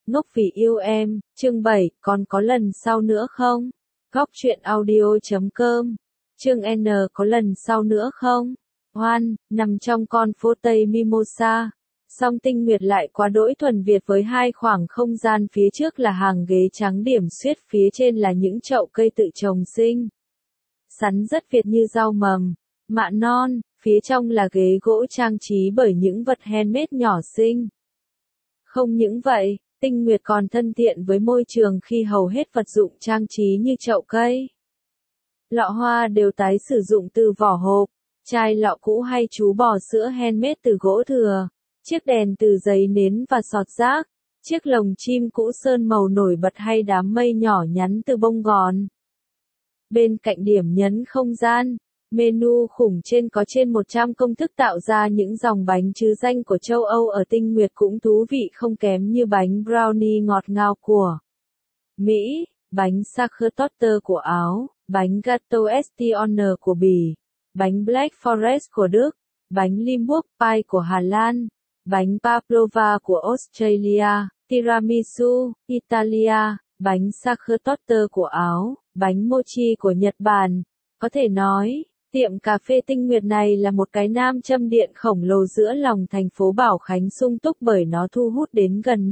Ngốc vì yêu em, chương 7, còn có lần sau nữa không? Góc truyện audio.com. Chương N có lần sau nữa không? Hoan, nằm trong con phố Tây Mimosa. Song Tinh Nguyệt lại quá đỗi thuần Việt với hai khoảng không gian phía trước là hàng ghế trắng điểm xuyết, phía trên là những chậu cây tự trồng xinh xắn rất Việt như rau mầm, mạ non, phía trong là ghế gỗ trang trí bởi những vật handmade nhỏ xinh. Không những vậy, Tinh Nguyệt còn thân thiện với môi trường khi hầu hết vật dụng trang trí như chậu cây, lọ hoa đều tái sử dụng từ vỏ hộp, chai lọ cũ hay chú bò sữa handmade từ gỗ thừa, chiếc đèn từ giấy nến và sọt rác, chiếc lồng chim cũ sơn màu nổi bật hay đám mây nhỏ nhắn từ bông gòn. Bên cạnh điểm nhấn không gian, menu khủng trên có trên 100 công thức tạo ra những dòng bánh trứ danh của châu Âu ở Tinh Nguyệt cũng thú vị không kém như bánh brownie ngọt ngào của Mỹ, bánh Sachertorte của Áo, bánh Gâteau Estionne của Bỉ, bánh Black Forest của Đức, bánh Limburg Pie của Hà Lan, bánh Pavlova của Australia, tiramisu, Italia, bánh Sachertorte của Áo, bánh mochi của Nhật Bản. Có thể nói, tiệm cà phê Tinh Nguyệt này là một cái nam châm điện khổng lồ giữa lòng thành phố Bảo Khánh sung túc bởi nó thu hút đến gần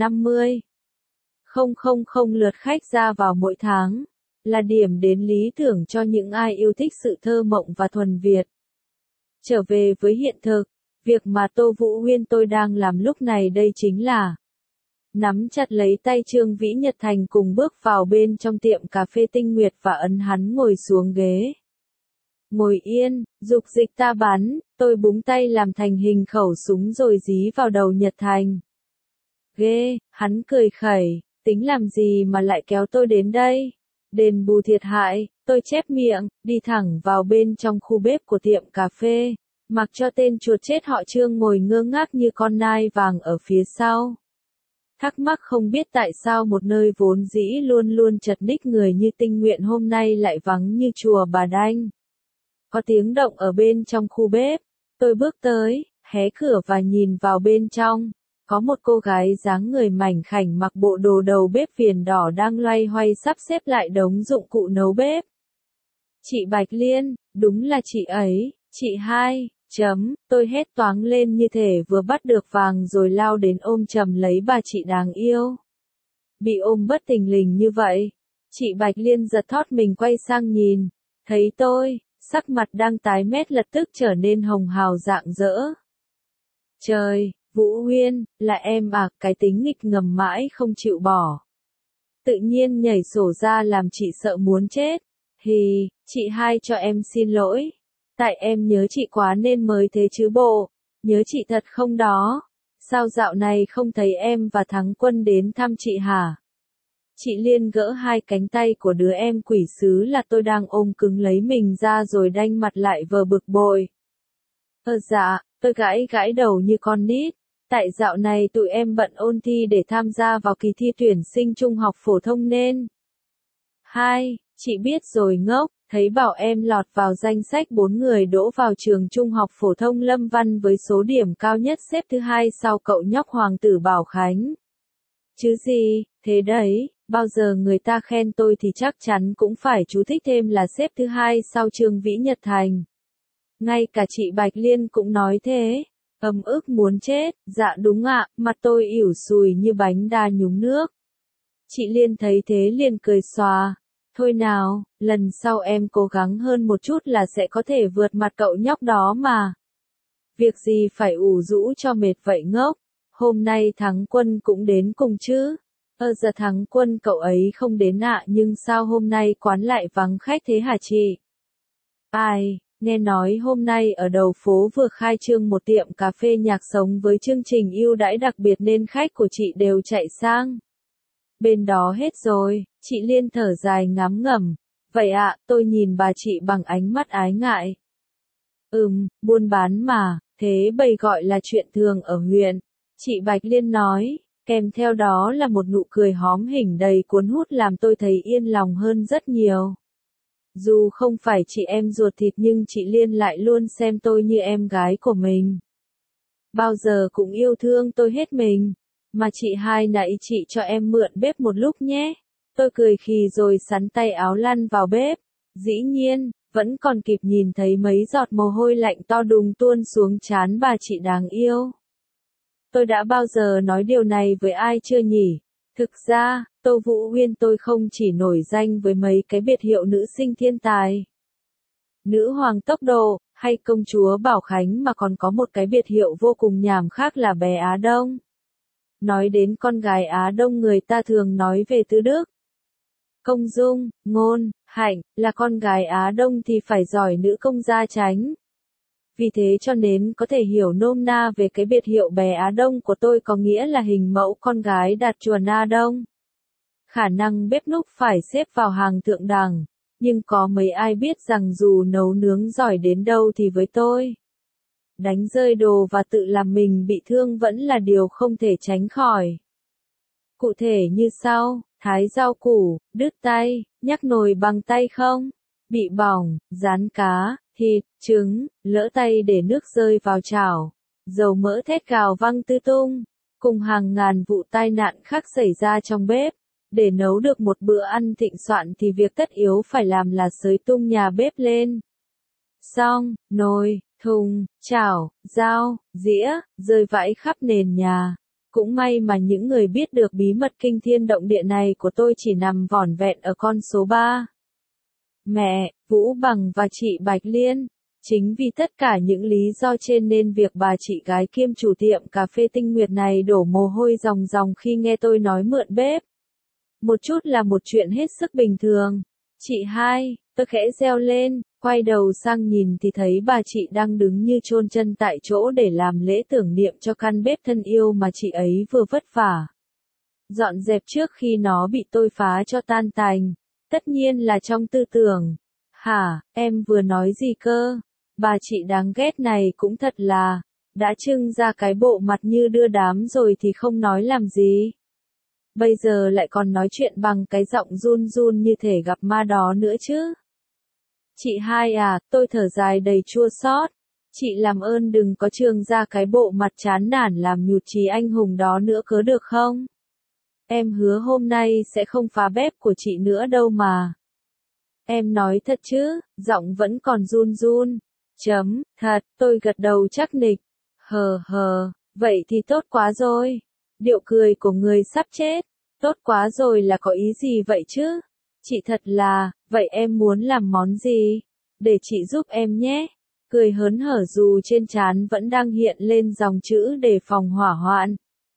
50,000 lượt khách ra vào mỗi tháng, là điểm đến lý tưởng cho những ai yêu thích sự thơ mộng và thuần Việt. Trở về với hiện thực, việc mà Tô Vũ Huyên tôi đang làm lúc này đây chính là nắm chặt lấy tay Trương Vĩ Nhật Thành cùng bước vào bên trong tiệm cà phê Tinh Nguyệt và ấn hắn ngồi xuống ghế. Ngồi yên, dục dịch ta bắn, tôi búng tay làm thành hình khẩu súng rồi dí vào đầu Nhật Thành. Ghê, hắn cười khẩy, tính làm gì mà lại kéo tôi đến đây? Đền bù thiệt hại, tôi chép miệng, đi thẳng vào bên trong khu bếp của tiệm cà phê, mặc cho tên chuột chết họ Trương ngồi ngơ ngác như con nai vàng ở phía sau. Thắc mắc không biết tại sao một nơi vốn dĩ luôn luôn chật ních người như Tinh Nguyện hôm nay lại vắng như chùa Bà Đanh. Có tiếng động ở bên trong khu bếp, tôi bước tới, hé cửa và nhìn vào bên trong. Có một cô gái dáng người mảnh khảnh mặc bộ đồ đầu bếp viền đỏ đang loay hoay sắp xếp lại đống dụng cụ nấu bếp. Chị Bạch Liên, đúng là chị ấy, chị hai. Tôi hét toáng lên như thể vừa bắt được vàng rồi lao đến ôm chầm lấy bà chị đáng yêu. Bị ôm bất thình lình như vậy, chị Bạch Liên giật thót mình quay sang nhìn, thấy tôi, sắc mặt đang tái mét lập tức trở nên hồng hào rạng rỡ. Trời, Vũ Huyên, là em à, cái tính nghịch ngầm mãi không chịu bỏ. Tự nhiên nhảy sổ ra làm chị sợ muốn chết. Hì, chị hai cho em xin lỗi. Tại em nhớ chị quá nên mới thế chứ bộ, nhớ chị thật không đó? Sao dạo này không thấy em và Thắng Quân đến thăm chị hả? Chị Liên gỡ hai cánh tay của đứa em quỷ sứ là tôi đang ôm cứng lấy mình ra rồi đanh mặt lại vờ bực bội. Dạ, tôi gãi đầu như con nít. Tại dạo này tụi em bận ôn thi để tham gia vào kỳ thi tuyển sinh trung học phổ thông nên. Hai, chị biết rồi ngốc. Thấy bảo em lọt vào danh sách 4 người đỗ vào trường trung học phổ thông Lâm Văn với số điểm cao nhất xếp thứ hai sau cậu nhóc hoàng tử Bảo Khánh. Chứ gì, thế đấy, bao giờ người ta khen tôi thì chắc chắn cũng phải chú thích thêm là xếp thứ hai sau Trương Vĩ Nhật Thành. Ngay cả chị Bạch Liên cũng nói thế, ấm ức muốn chết, dạ đúng ạ, mặt tôi ỉu xùi như bánh đa nhúng nước. Chị Liên thấy thế liền cười xòa. Thôi nào, lần sau em cố gắng hơn một chút là sẽ có thể vượt mặt cậu nhóc đó mà. Việc gì phải ủ rũ cho mệt vậy ngốc, hôm nay Thắng Quân cũng đến cùng chứ. Giờ Thắng Quân cậu ấy không đến ạ nhưng sao hôm nay quán lại vắng khách thế hả chị? Ai, nghe nói hôm nay ở đầu phố vừa khai trương một tiệm cà phê nhạc sống với chương trình ưu đãi đặc biệt nên khách của chị đều chạy sang. Bên đó hết rồi, chị Liên thở dài ngán ngẩm. Vậy ạ, tôi nhìn bà chị bằng ánh mắt ái ngại. Buôn bán mà, thế bầy gọi là chuyện thường ở huyện. Chị Bạch Liên nói, kèm theo đó là một nụ cười hóm hỉnh đầy cuốn hút làm tôi thấy yên lòng hơn rất nhiều. Dù không phải chị em ruột thịt nhưng chị Liên lại luôn xem tôi như em gái của mình. Bao giờ cũng yêu thương tôi hết mình. Mà chị hai nãy chị cho em mượn bếp một lúc nhé. Tôi cười khì rồi sắn tay áo lăn vào bếp. Dĩ nhiên, vẫn còn kịp nhìn thấy mấy giọt mồ hôi lạnh to đùng tuôn xuống trán bà chị đáng yêu. Tôi đã bao giờ nói điều này với ai chưa nhỉ? Thực ra, Tô Vũ Huyên tôi không chỉ nổi danh với mấy cái biệt hiệu nữ sinh thiên tài, nữ hoàng tốc độ, hay công chúa Bảo Khánh mà còn có một cái biệt hiệu vô cùng nhàm khác là bé Á Đông. Nói đến con gái Á Đông người ta thường nói về Tư Đức, Công Dung, Ngôn, Hạnh, là con gái Á Đông thì phải giỏi nữ công gia chánh. Vì thế cho nên có thể hiểu nôm na về cái biệt hiệu bé Á Đông của tôi có nghĩa là hình mẫu con gái đạt chuẩn Á Đông. Khả năng bếp núc phải xếp vào hàng thượng đẳng, nhưng có mấy ai biết rằng dù nấu nướng giỏi đến đâu thì với tôi, đánh rơi đồ và tự làm mình bị thương vẫn là điều không thể tránh khỏi. Cụ thể như sau, thái rau củ, đứt tay, nhắc nồi bằng tay không, bị bỏng, rán cá, thịt, trứng, lỡ tay để nước rơi vào chảo, dầu mỡ thét gào văng tứ tung, cùng hàng ngàn vụ tai nạn khác xảy ra trong bếp. Để nấu được một bữa ăn thịnh soạn thì việc tất yếu phải làm là xới tung nhà bếp lên. Xong, nồi, thùng, chảo, dao, dĩa, rơi vãi khắp nền nhà. Cũng may mà những người biết được bí mật kinh thiên động địa này của tôi chỉ nằm vỏn vẹn ở con số 3. Mẹ, Vũ Bằng và chị Bạch Liên. Chính vì tất cả những lý do trên nên việc bà chị gái kiêm chủ tiệm cà phê Tinh Nguyệt này đổ mồ hôi ròng ròng khi nghe tôi nói mượn bếp. Một chút là một chuyện hết sức bình thường. Chị hai, tôi khẽ reo lên, quay đầu sang nhìn thì thấy bà chị đang đứng như chôn chân tại chỗ để làm lễ tưởng niệm cho căn bếp thân yêu mà chị ấy vừa vất vả dọn dẹp trước khi nó bị tôi phá cho tan tành. Tất nhiên là trong tư tưởng. Hả, em vừa nói gì cơ? Bà chị đáng ghét này cũng thật là, đã trưng ra cái bộ mặt như đưa đám rồi thì không nói làm gì. Bây giờ lại còn nói chuyện bằng cái giọng run run như thể gặp ma đó nữa chứ. Chị hai à, tôi thở dài đầy chua xót. Chị làm ơn đừng có trương ra cái bộ mặt chán nản làm nhụt chí anh hùng đó nữa cớ được không? Em hứa hôm nay sẽ không phá bếp của chị nữa đâu mà. Em nói thật chứ, giọng vẫn còn run run. Thật, tôi gật đầu chắc nịch. Vậy thì tốt quá rồi. Điệu cười của người sắp chết. Tốt quá rồi là có ý gì vậy chứ? Chị thật là, vậy em muốn làm món gì? Để chị giúp em nhé. Cười hớn hở dù trên trán vẫn đang hiện lên dòng chữ đề phòng hỏa hoạn.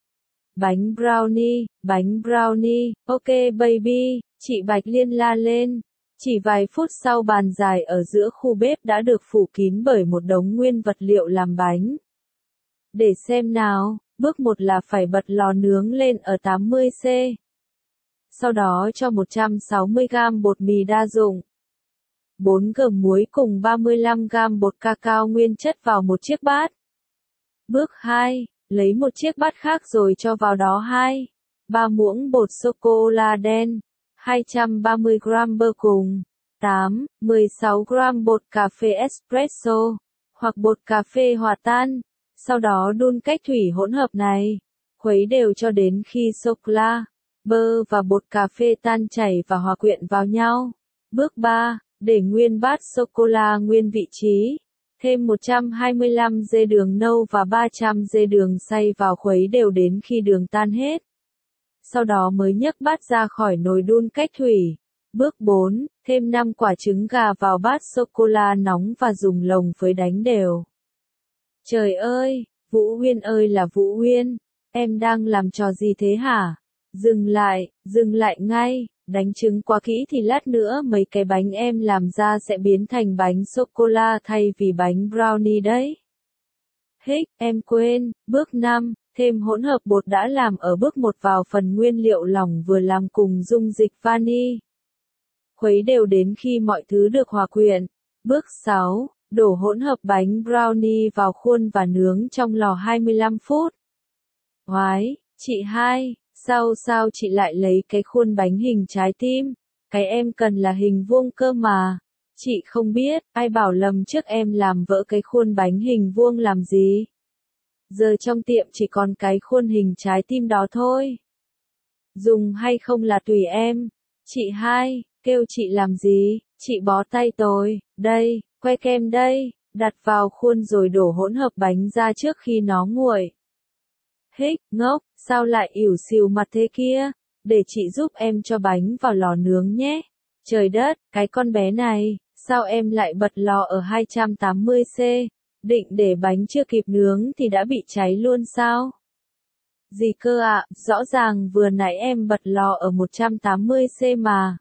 Bánh brownie, ok baby, chị Bạch Liên la lên. Chỉ vài phút sau bàn dài ở giữa khu bếp đã được phủ kín bởi một đống nguyên vật liệu làm bánh. Để xem nào, bước 1 là phải bật lò nướng lên ở 80°C. Sau đó cho 160g bột mì đa dụng, 4g muối cùng 35g bột cacao nguyên chất vào một chiếc bát. Bước 2, lấy một chiếc bát khác rồi cho vào đó 3 muỗng bột sô-cô-la đen, 230g bơ cùng 16g bột cà phê espresso, hoặc bột cà phê hòa tan. Sau đó đun cách thủy hỗn hợp này, khuấy đều cho đến khi sô-cô-la, bơ và bột cà phê tan chảy và hòa quyện vào nhau. Bước 3, để nguyên bát sô-cô-la nguyên vị trí. Thêm 125g đường nâu và 300g đường xay vào khuấy đều đến khi đường tan hết. Sau đó mới nhấc bát ra khỏi nồi đun cách thủy. Bước 4, thêm 5 quả trứng gà vào bát sô-cô-la nóng và dùng lồng phới đánh đều. Trời ơi, Vũ Huyên ơi là Vũ Huyên, em đang làm trò gì thế hả? Dừng lại ngay, đánh trứng quá kỹ thì lát nữa mấy cái bánh em làm ra sẽ biến thành bánh sô-cô-la thay vì bánh brownie đấy. Em quên, bước 5, thêm hỗn hợp bột đã làm ở bước 1 vào phần nguyên liệu lỏng vừa làm cùng dung dịch vani. Khuấy đều đến khi mọi thứ được hòa quyện. Bước 6, đổ hỗn hợp bánh brownie vào khuôn và nướng trong lò 25 phút. Oái, chị hai, sao chị lại lấy cái khuôn bánh hình trái tim? Cái em cần là hình vuông cơ mà. Chị không biết, ai bảo lần trước em làm vỡ cái khuôn bánh hình vuông làm gì? Giờ trong tiệm chỉ còn cái khuôn hình trái tim đó thôi. Dùng hay không là tùy em. Chị hai, kêu chị làm gì, chị bó tay tôi, đây, que kem đây, đặt vào khuôn rồi đổ hỗn hợp bánh ra trước khi nó nguội. Hích, ngốc, sao lại ỉu xìu mặt thế kia, để chị giúp em cho bánh vào lò nướng nhé. Trời đất, cái con bé này, sao em lại bật lò ở 280°C, định để bánh chưa kịp nướng thì đã bị cháy luôn sao? Gì cơ ạ, rõ ràng vừa nãy em bật lò ở 180°C mà.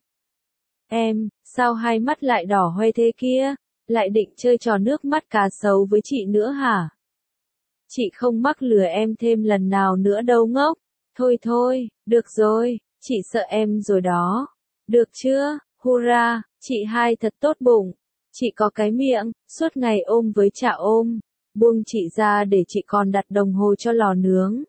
Em, sao hai mắt lại đỏ hoe thế kia, lại định chơi trò nước mắt cá sấu với chị nữa hả? Chị không mắc lừa em thêm lần nào nữa đâu ngốc. Thôi thôi, được rồi, chị sợ em rồi đó. Được chưa, hurra, chị hai thật tốt bụng. Chị có cái miệng, suốt ngày ôm với chả ôm. Buông chị ra để chị còn đặt đồng hồ cho lò nướng.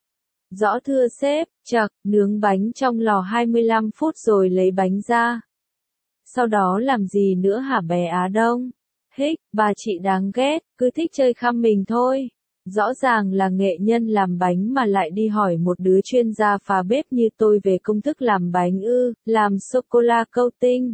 Rõ thưa sếp, chậc, nướng bánh trong lò 25 phút rồi lấy bánh ra. Sau đó làm gì nữa hả bé Á Đông? Hích, bà chị đáng ghét, cứ thích chơi khăm mình thôi. Rõ ràng là nghệ nhân làm bánh mà lại đi hỏi một đứa chuyên gia phá bếp như tôi về công thức làm bánh làm sô-cô-la coating.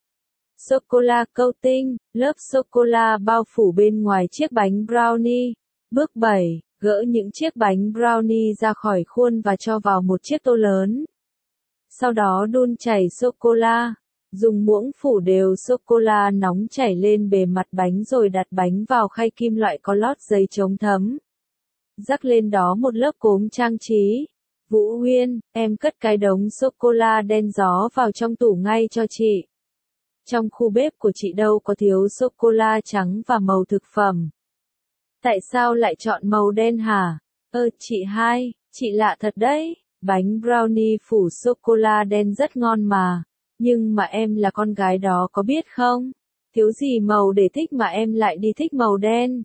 Sô-cô-la coating, lớp sô-cô-la bao phủ bên ngoài chiếc bánh brownie. Bước 7, gỡ những chiếc bánh brownie ra khỏi khuôn và cho vào một chiếc tô lớn. Sau đó đun chảy sô-cô-la. Dùng muỗng phủ đều sô-cô-la nóng chảy lên bề mặt bánh rồi đặt bánh vào khay kim loại có lót giấy chống thấm. Rắc lên đó một lớp cốm trang trí. Vũ Huyên, em cất cái đống sô-cô-la đen gió vào trong tủ ngay cho chị. Trong khu bếp của chị đâu có thiếu sô-cô-la trắng và màu thực phẩm. Tại sao lại chọn màu đen hả? Chị hai, chị lạ thật đấy, bánh brownie phủ sô-cô-la đen rất ngon mà. Nhưng mà em là con gái đó có biết không? Thiếu gì màu để thích mà em lại đi thích màu đen.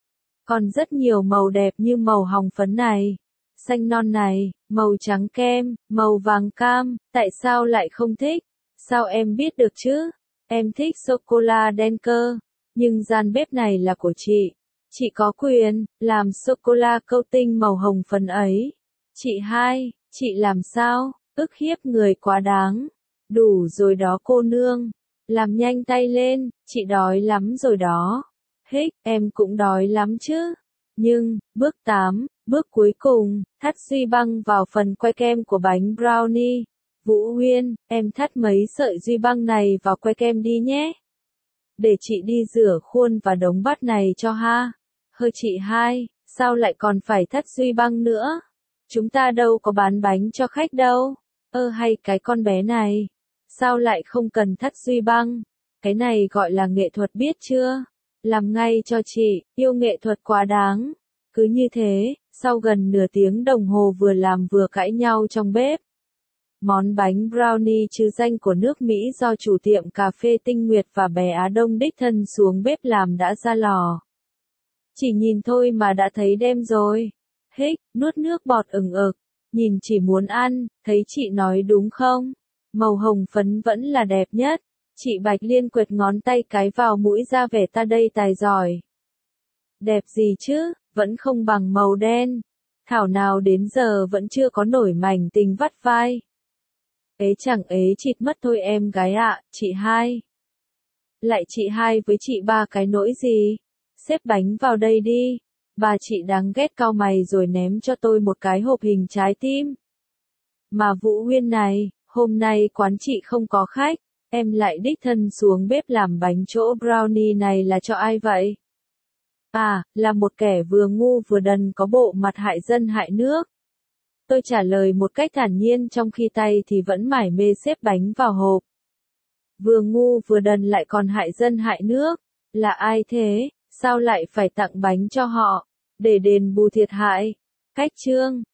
Còn rất nhiều màu đẹp như màu hồng phấn này, xanh non này, màu trắng kem, màu vàng cam, tại sao lại không thích? Sao em biết được chứ? Em thích sô-cô-la đen cơ, nhưng gian bếp này là của chị. Chị có quyền làm sô-cô-la coating màu hồng phấn ấy. Chị hai, chị làm sao? Ức hiếp người quá đáng. Đủ rồi đó cô nương. Làm nhanh tay lên, chị đói lắm rồi đó. Hích, em cũng đói lắm chứ. Nhưng, bước 8, bước cuối cùng, thắt duy băng vào phần que kem của bánh brownie. Vũ Huyên, em thắt mấy sợi duy băng này vào que kem đi nhé. Để chị đi rửa khuôn và đống bát này cho ha. Hơi chị hai, sao lại còn phải thắt duy băng nữa? Chúng ta đâu có bán bánh cho khách đâu. Hay cái con bé này. Sao lại không cần thắt duy băng? Cái này gọi là nghệ thuật biết chưa? Làm ngay cho chị, yêu nghệ thuật quá đáng. Cứ như thế, sau gần nửa tiếng đồng hồ vừa làm vừa cãi nhau trong bếp. Món bánh brownie trứ danh của nước Mỹ do chủ tiệm cà phê Tinh Nguyệt và bé Á Đông đích thân xuống bếp làm đã ra lò. Chỉ nhìn thôi mà đã thấy đêm rồi. Hích, nuốt nước bọt ừng ực. Nhìn chỉ muốn ăn, thấy chị nói đúng không? Màu hồng phấn vẫn là đẹp nhất. Chị Bạch Liên quệt ngón tay cái vào mũi ra vẻ ta đây tài giỏi. Đẹp gì chứ, vẫn không bằng màu đen. Thảo nào đến giờ vẫn chưa có nổi mảnh tình vắt vai. Ế chẳng ế chịt mất thôi em gái ạ, chị hai. Lại chị hai với chị ba cái nỗi gì? Xếp bánh vào đây đi. Bà chị đáng ghét cau mày rồi ném cho tôi một cái hộp hình trái tim. Mà Vũ Huyên này, hôm nay quán chị không có khách, em lại đích thân xuống bếp làm bánh chỗ brownie này là cho ai vậy? À, là một kẻ vừa ngu vừa đần có bộ mặt hại dân hại nước. Tôi trả lời một cách thản nhiên trong khi tay thì vẫn mải mê xếp bánh vào hộp. Vừa ngu vừa đần lại còn hại dân hại nước. Là ai thế? Sao lại phải tặng bánh cho họ? Để đền bù thiệt hại. Khách trương.